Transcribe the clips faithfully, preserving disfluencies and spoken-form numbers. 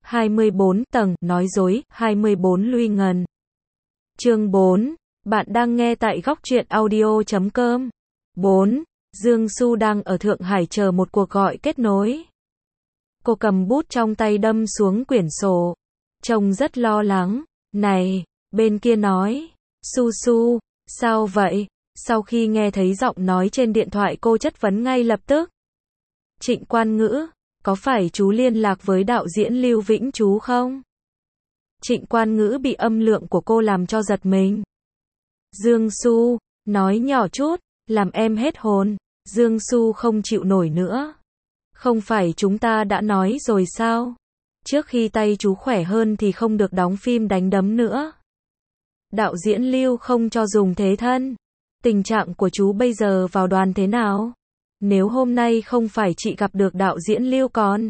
hai mươi bốn tầng, nói dối, hai mươi bốn Luy Ngần. Chương bốn. Bạn đang nghe tại góc truyện audio chấm com. bốn. Dương Su đang ở Thượng Hải chờ một cuộc gọi kết nối. Cô cầm bút trong tay đâm xuống quyển sổ. Trông rất lo lắng. Này, bên kia nói. Su Su, sao vậy? Sau khi nghe thấy giọng nói trên điện thoại cô chất vấn ngay lập tức. Trịnh Quan Ngữ, có phải chú liên lạc với đạo diễn Lưu Vĩnh chú không? Trịnh Quan Ngữ bị âm lượng của cô làm cho giật mình. Dương Su, nói nhỏ chút, làm em hết hồn. Dương Su không chịu nổi nữa. Không phải chúng ta đã nói rồi sao? Trước khi tay chú khỏe hơn thì không được đóng phim đánh đấm nữa. Đạo diễn Lưu không cho dùng thế thân. Tình trạng của chú bây giờ vào đoàn thế nào? Nếu hôm nay không phải chị gặp được đạo diễn Lưu còn.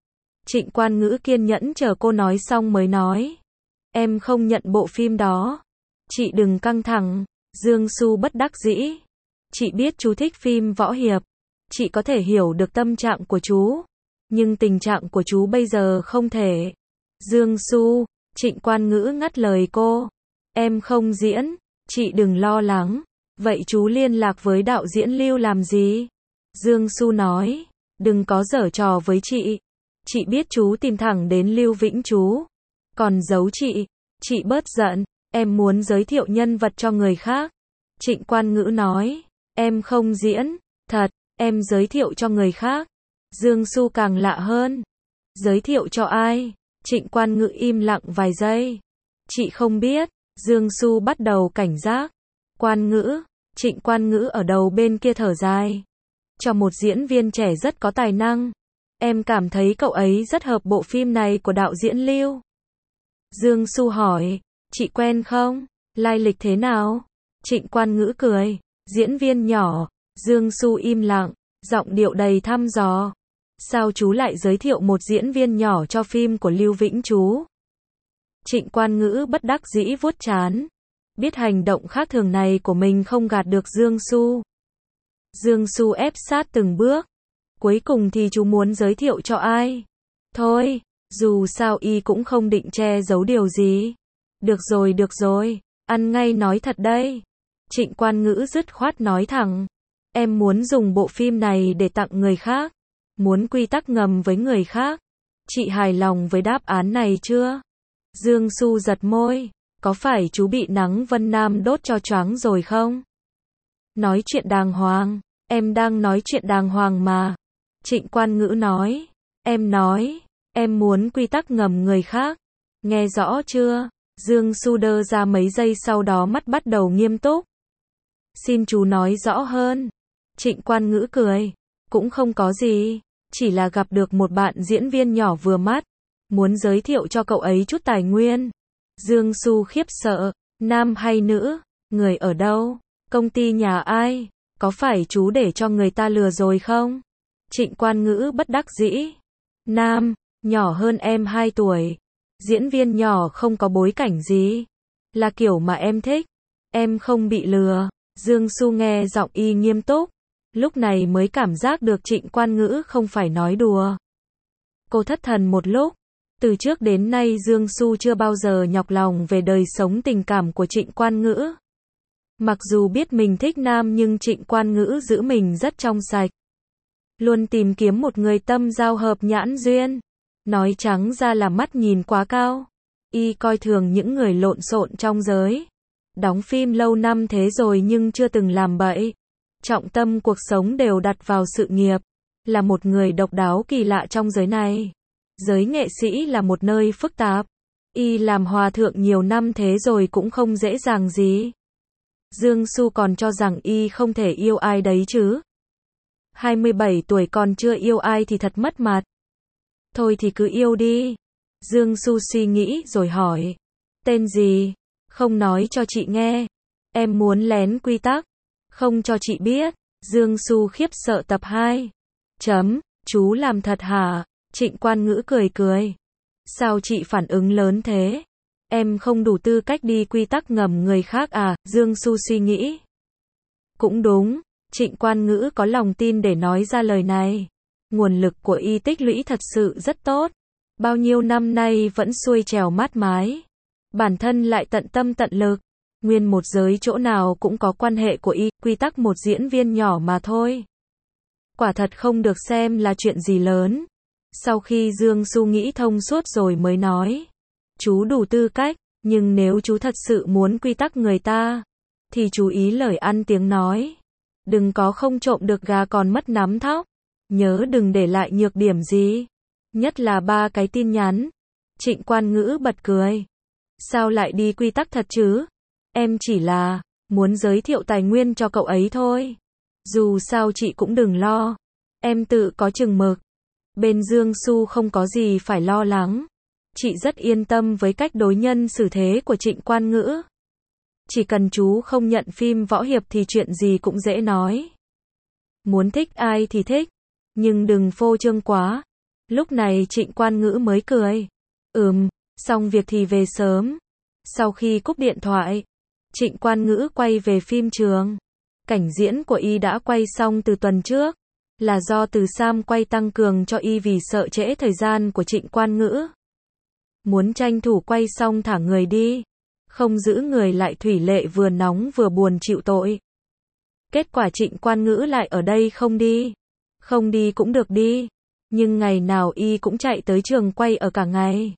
Trịnh Quan Ngữ kiên nhẫn chờ cô nói xong mới nói. Em không nhận bộ phim đó. Chị đừng căng thẳng. Dương Su bất đắc dĩ. Chị biết chú thích phim võ hiệp. Chị có thể hiểu được tâm trạng của chú. Nhưng tình trạng của chú bây giờ không thể. Dương Su, Trịnh Quan Ngữ ngắt lời cô. Em không diễn. Chị đừng lo lắng. Vậy chú liên lạc với đạo diễn Lưu làm gì? Dương Su nói. Đừng có giở trò với chị. Chị biết chú tìm thẳng đến Lưu Vĩnh chú. Còn giấu chị. Chị bớt giận. Em muốn giới thiệu nhân vật cho người khác. Trịnh Quan Ngữ nói. Em không diễn. Thật, em giới thiệu cho người khác. Dương Su càng lạ hơn. Giới thiệu cho ai? Trịnh Quan Ngữ im lặng vài giây. Chị không biết. Dương Su bắt đầu cảnh giác. Quan Ngữ. Trịnh Quan Ngữ ở đầu bên kia thở dài. Cho một diễn viên trẻ rất có tài năng. Em cảm thấy cậu ấy rất hợp bộ phim này của đạo diễn Lưu. Dương Su hỏi. Chị quen không? Lai lịch thế nào? Trịnh Quan Ngữ cười. Diễn viên nhỏ. Dương Su im lặng. Giọng điệu đầy thăm dò. Sao chú lại giới thiệu một diễn viên nhỏ cho phim của Lưu Vĩnh chú? Trịnh Quan Ngữ bất đắc dĩ vuốt trán. Biết hành động khác thường này của mình không gạt được Dương Su. Dương Su ép sát từng bước. Cuối cùng thì chú muốn giới thiệu cho ai? Thôi, dù sao y cũng không định che giấu điều gì. Được rồi được rồi, ăn ngay nói thật đây. Trịnh Quan Ngữ dứt khoát nói thẳng. Em muốn dùng bộ phim này để tặng người khác. Muốn quy tắc ngầm với người khác. Chị hài lòng với đáp án này chưa? Dương Su giật môi. Có phải chú bị nắng Vân Nam đốt cho choáng rồi không? Nói chuyện đàng hoàng. Em đang nói chuyện đàng hoàng mà. Trịnh Quan Ngữ nói. Em nói. Em muốn quy tắc ngầm người khác. Nghe rõ chưa? Dương Su đơ ra mấy giây sau đó mắt bắt đầu nghiêm túc. Xin chú nói rõ hơn. Trịnh Quan Ngữ cười. Cũng không có gì. Chỉ là gặp được một bạn diễn viên nhỏ vừa mắt. Muốn giới thiệu cho cậu ấy chút tài nguyên. Dương Su khiếp sợ. Nam hay nữ? Người ở đâu? Công ty nhà ai? Có phải chú để cho người ta lừa rồi không? Trịnh Quan Ngữ bất đắc dĩ. Nam, nhỏ hơn em hai tuổi. Diễn viên nhỏ không có bối cảnh gì. Là kiểu mà em thích. Em không bị lừa. Dương Su nghe giọng y nghiêm túc. Lúc này mới cảm giác được Trịnh Quan Ngữ không phải nói đùa. Cô thất thần một lúc. Từ trước đến nay Dương Su chưa bao giờ nhọc lòng về đời sống tình cảm của Trịnh Quan Ngữ. Mặc dù biết mình thích nam nhưng Trịnh Quan Ngữ giữ mình rất trong sạch. Luôn tìm kiếm một người tâm giao hợp nhãn duyên. Nói trắng ra là mắt nhìn quá cao. Y coi thường những người lộn xộn trong giới. Đóng phim lâu năm thế rồi nhưng chưa từng làm bậy. Trọng tâm cuộc sống đều đặt vào sự nghiệp. Là một người độc đáo kỳ lạ trong giới này. Giới nghệ sĩ là một nơi phức tạp. Y làm hòa thượng nhiều năm thế rồi cũng không dễ dàng gì. Dương Su còn cho rằng y không thể yêu ai đấy chứ. hai mươi bảy tuổi còn chưa yêu ai thì thật mất mặt. Thôi thì cứ yêu đi. Dương Su suy nghĩ rồi hỏi. Tên gì? Không nói cho chị nghe. Em muốn lén quy tắc. Không cho chị biết. Dương Su khiếp sợ tập hai. Chấm, chú làm thật hả? Trịnh Quan Ngữ cười cười. Sao chị phản ứng lớn thế? Em không đủ tư cách đi quy tắc ngầm người khác à? Dương Su suy nghĩ. Cũng đúng. Trịnh Quan Ngữ có lòng tin để nói ra lời này. Nguồn lực của y tích lũy thật sự rất tốt. Bao nhiêu năm nay vẫn xuôi trèo mát mái. Bản thân lại tận tâm tận lực. Nguyên một giới chỗ nào cũng có quan hệ của y, quy tắc một diễn viên nhỏ mà thôi. Quả thật không được xem là chuyện gì lớn. Sau khi Dương Xu nghĩ thông suốt rồi mới nói. Chú đủ tư cách, nhưng nếu chú thật sự muốn quy tắc người ta, thì chú ý lời ăn tiếng nói. Đừng có không trộm được gà còn mất nắm thóc. Nhớ đừng để lại nhược điểm gì. Nhất là ba cái tin nhắn. Trịnh Quan Ngữ bật cười. Sao lại đi quy tắc thật chứ? Em chỉ là muốn giới thiệu tài nguyên cho cậu ấy thôi. Dù sao chị cũng đừng lo. Em tự có chừng mực. Bên Dương Xu không có gì phải lo lắng. Chị rất yên tâm với cách đối nhân xử thế của Trịnh Quan Ngữ. Chỉ cần chú không nhận phim võ hiệp thì chuyện gì cũng dễ nói. Muốn thích ai thì thích, nhưng đừng phô trương quá. Lúc này Trịnh Quan Ngữ mới cười. Ừm, xong việc thì về sớm. Sau khi cúp điện thoại, Trịnh Quan Ngữ quay về phim trường. Cảnh diễn của y đã quay xong từ tuần trước. Là do Từ Sam quay tăng cường cho y vì sợ trễ thời gian của Trịnh Quan Ngữ. Muốn tranh thủ quay xong thả người đi. Không giữ người lại Thủy Lệ vừa nóng vừa buồn chịu tội. Kết quả Trịnh Quan Ngữ lại ở đây không đi. Không đi cũng được đi. Nhưng ngày nào y cũng chạy tới trường quay ở cả ngày.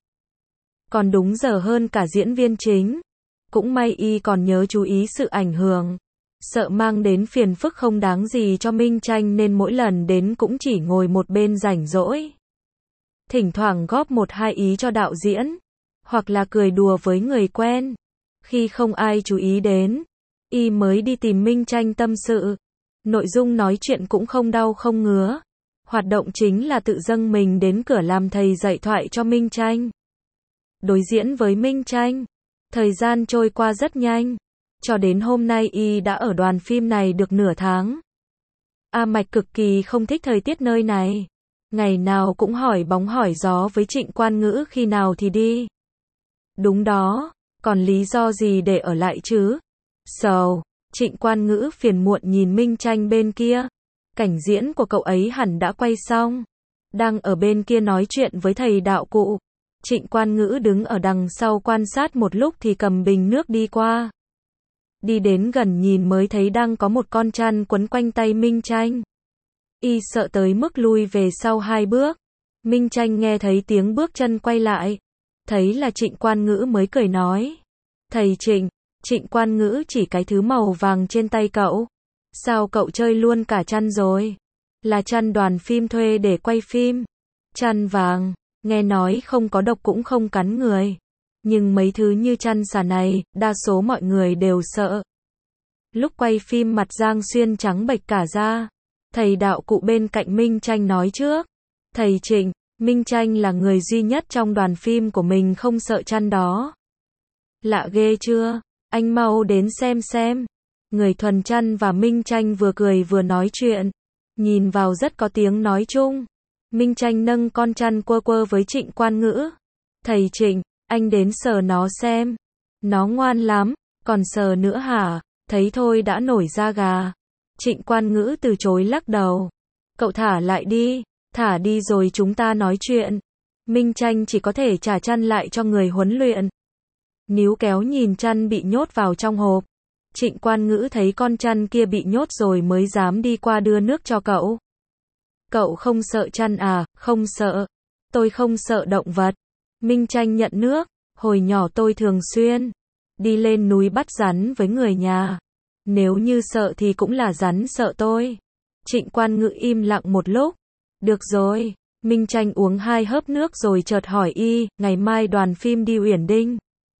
Còn đúng giờ hơn cả diễn viên chính. Cũng may y còn nhớ chú ý sự ảnh hưởng. Sợ mang đến phiền phức không đáng gì cho Minh Tranh nên mỗi lần đến cũng chỉ ngồi một bên rảnh rỗi. Thỉnh thoảng góp một hai ý cho đạo diễn. Hoặc là cười đùa với người quen. Khi không ai chú ý đến, y mới đi tìm Minh Tranh tâm sự. Nội dung nói chuyện cũng không đau không ngứa. Hoạt động chính là tự dâng mình đến cửa làm thầy dạy thoại cho Minh Tranh. Đối diễn với Minh Tranh. Thời gian trôi qua rất nhanh. Cho đến hôm nay y đã ở đoàn phim này được nửa tháng. A Mạch cực kỳ không thích thời tiết nơi này. Ngày nào cũng hỏi bóng hỏi gió với Trịnh Quan Ngữ khi nào thì đi. Đúng đó, còn lý do gì để ở lại chứ? Sầu, Trịnh Quan Ngữ phiền muộn nhìn Minh Tranh bên kia. Cảnh diễn của cậu ấy hẳn đã quay xong. Đang ở bên kia nói chuyện với thầy đạo cụ. Trịnh Quan Ngữ đứng ở đằng sau quan sát một lúc thì cầm bình nước đi qua. Đi đến gần nhìn mới thấy đang có một con chăn quấn quanh tay Minh Tranh. Y sợ tới mức lui về sau hai bước. Minh Tranh nghe thấy tiếng bước chân quay lại. Thấy là Trịnh Quan Ngữ mới cười nói. Thầy Trịnh, Trịnh Quan Ngữ chỉ cái thứ màu vàng trên tay cậu. Sao cậu chơi luôn cả chăn rồi? Là chăn đoàn phim thuê để quay phim. Chăn vàng, nghe nói không có độc cũng không cắn người. Nhưng mấy thứ như chăn xà này, đa số mọi người đều sợ. Lúc quay phim mặt Giang Xuyên trắng bệch cả da. Thầy đạo cụ bên cạnh Minh Tranh nói trước. Thầy Trịnh, Minh Tranh là người duy nhất trong đoàn phim của mình không sợ chăn đó. Lạ ghê chưa? Anh mau đến xem xem. Người thuần chăn và Minh Tranh vừa cười vừa nói chuyện. Nhìn vào rất có tiếng nói chung. Minh Tranh nâng con chăn quơ quơ với Trịnh Quan Ngữ. Thầy Trịnh, anh đến sờ nó xem. Nó ngoan lắm, còn sờ nữa hả? Thấy thôi đã nổi da gà. Trịnh Quan Ngữ từ chối lắc đầu. Cậu thả lại đi, thả đi rồi chúng ta nói chuyện. Minh Tranh chỉ có thể trả chăn lại cho người huấn luyện. Níu kéo nhìn chăn bị nhốt vào trong hộp. Trịnh Quan Ngữ thấy con chăn kia bị nhốt rồi mới dám đi qua đưa nước cho cậu. Cậu không sợ chăn à? Không sợ. Tôi không sợ động vật. Minh Tranh nhận nước. Hồi nhỏ tôi thường xuyên đi lên núi bắt rắn với người nhà. Nếu như sợ thì cũng là rắn sợ tôi. Trịnh Quan Ngữ im lặng một lúc. Được rồi. Minh Tranh uống hai hớp nước rồi chợt hỏi y, ngày mai đoàn phim đi Uyển Đinh.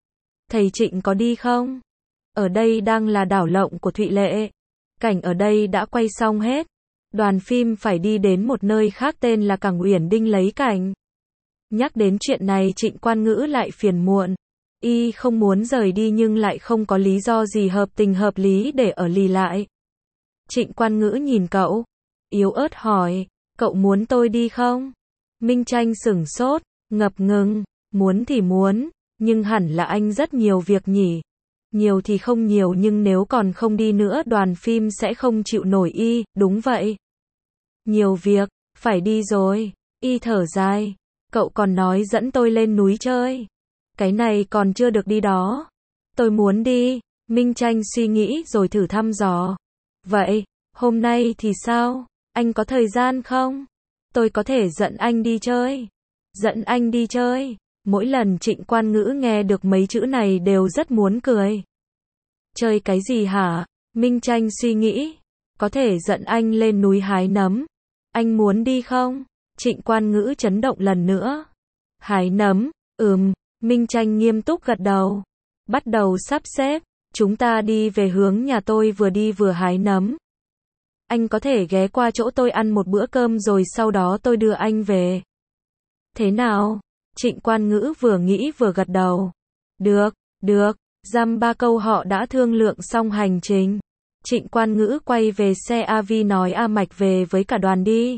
Thầy Trịnh có đi không? Ở đây đang là đảo lộng của Thụy Lệ. Cảnh ở đây đã quay xong hết. Đoàn phim phải đi đến một nơi khác tên là Cảng Uyển Đinh lấy cảnh. Nhắc đến chuyện này Trịnh Quan Ngữ lại phiền muộn. Y không muốn rời đi nhưng lại không có lý do gì hợp tình hợp lý để ở lì lại. Trịnh Quan Ngữ nhìn cậu. Yếu ớt hỏi, cậu muốn tôi đi không? Minh Tranh sửng sốt, ngập ngừng, muốn thì muốn, nhưng hẳn là anh rất nhiều việc nhỉ. Nhiều thì không nhiều nhưng nếu còn không đi nữa đoàn phim sẽ không chịu nổi y, đúng vậy. Nhiều việc, phải đi rồi. Y thở dài. Cậu còn nói dẫn tôi lên núi chơi. Cái này còn chưa được đi đó. Tôi muốn đi. Minh Tranh suy nghĩ rồi thử thăm dò. Vậy, hôm nay thì sao? Anh có thời gian không? Tôi có thể dẫn anh đi chơi. Dẫn anh đi chơi. Mỗi lần Trịnh Quan Ngữ nghe được mấy chữ này đều rất muốn cười. Chơi cái gì hả? Minh Tranh suy nghĩ. Có thể dẫn anh lên núi hái nấm. Anh muốn đi không? Trịnh Quan Ngữ chấn động lần nữa. Hái nấm, ừm, Minh Tranh nghiêm túc gật đầu. Bắt đầu sắp xếp, chúng ta đi về hướng nhà tôi vừa đi vừa hái nấm. Anh có thể ghé qua chỗ tôi ăn một bữa cơm rồi sau đó tôi đưa anh về. Thế nào? Trịnh Quan Ngữ vừa nghĩ vừa gật đầu. Được, được, dăm ba câu họ đã thương lượng xong hành trình. Trịnh Quan Ngữ quay về xe a vê nói A Mạch về với cả đoàn đi.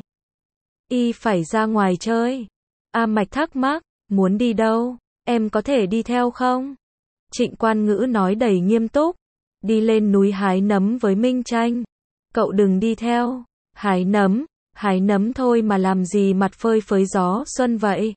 Y phải ra ngoài chơi. A Mạch thắc mắc, muốn đi đâu? Em có thể đi theo không? Trịnh Quan Ngữ nói đầy nghiêm túc. Đi lên núi hái nấm với Minh Tranh. Cậu đừng đi theo. Hái nấm, hái nấm thôi mà làm gì mặt phơi phới gió xuân vậy?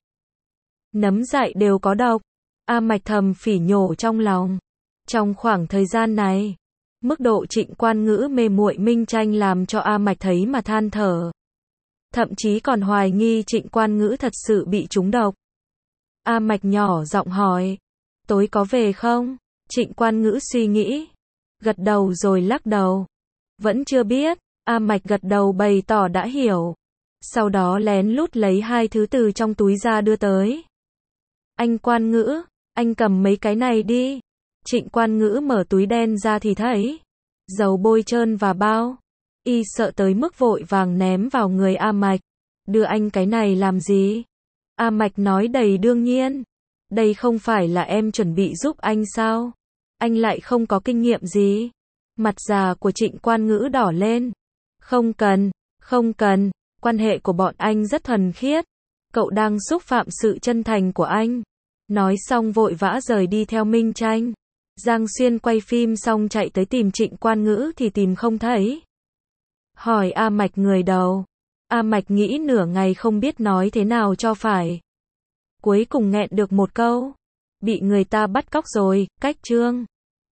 Nấm dại đều có độc. A Mạch thầm phỉ nhổ trong lòng. Trong khoảng thời gian này, mức độ Trịnh Quan Ngữ mê muội Minh Tranh làm cho A Mạch thấy mà than thở. Thậm chí còn hoài nghi Trịnh Quan Ngữ thật sự bị trúng độc. A Mạch nhỏ giọng hỏi. Tối có về không? Trịnh Quan Ngữ suy nghĩ. Gật đầu rồi lắc đầu. Vẫn chưa biết. A Mạch gật đầu bày tỏ đã hiểu. Sau đó lén lút lấy hai thứ từ trong túi ra đưa tới. Anh Quan Ngữ, anh cầm mấy cái này đi. Trịnh Quan Ngữ mở túi đen ra thì thấy dầu bôi trơn và bao. Y sợ tới mức vội vàng ném vào người A Mạch. Đưa anh cái này làm gì? A Mạch nói đầy đương nhiên. Đây không phải là em chuẩn bị giúp anh sao? Anh lại không có kinh nghiệm gì. Mặt già của Trịnh Quan Ngữ đỏ lên. Không cần, không cần, quan hệ của bọn anh rất thuần khiết. Cậu đang xúc phạm sự chân thành của anh. Nói xong vội vã rời đi theo Minh Tranh. Giang Xuyên quay phim xong chạy tới tìm Trịnh Quan Ngữ thì tìm không thấy. Hỏi A Mạch người đầu. A Mạch nghĩ nửa ngày không biết nói thế nào cho phải. Cuối cùng nghẹn được một câu. Bị người ta bắt cóc rồi, cách chương.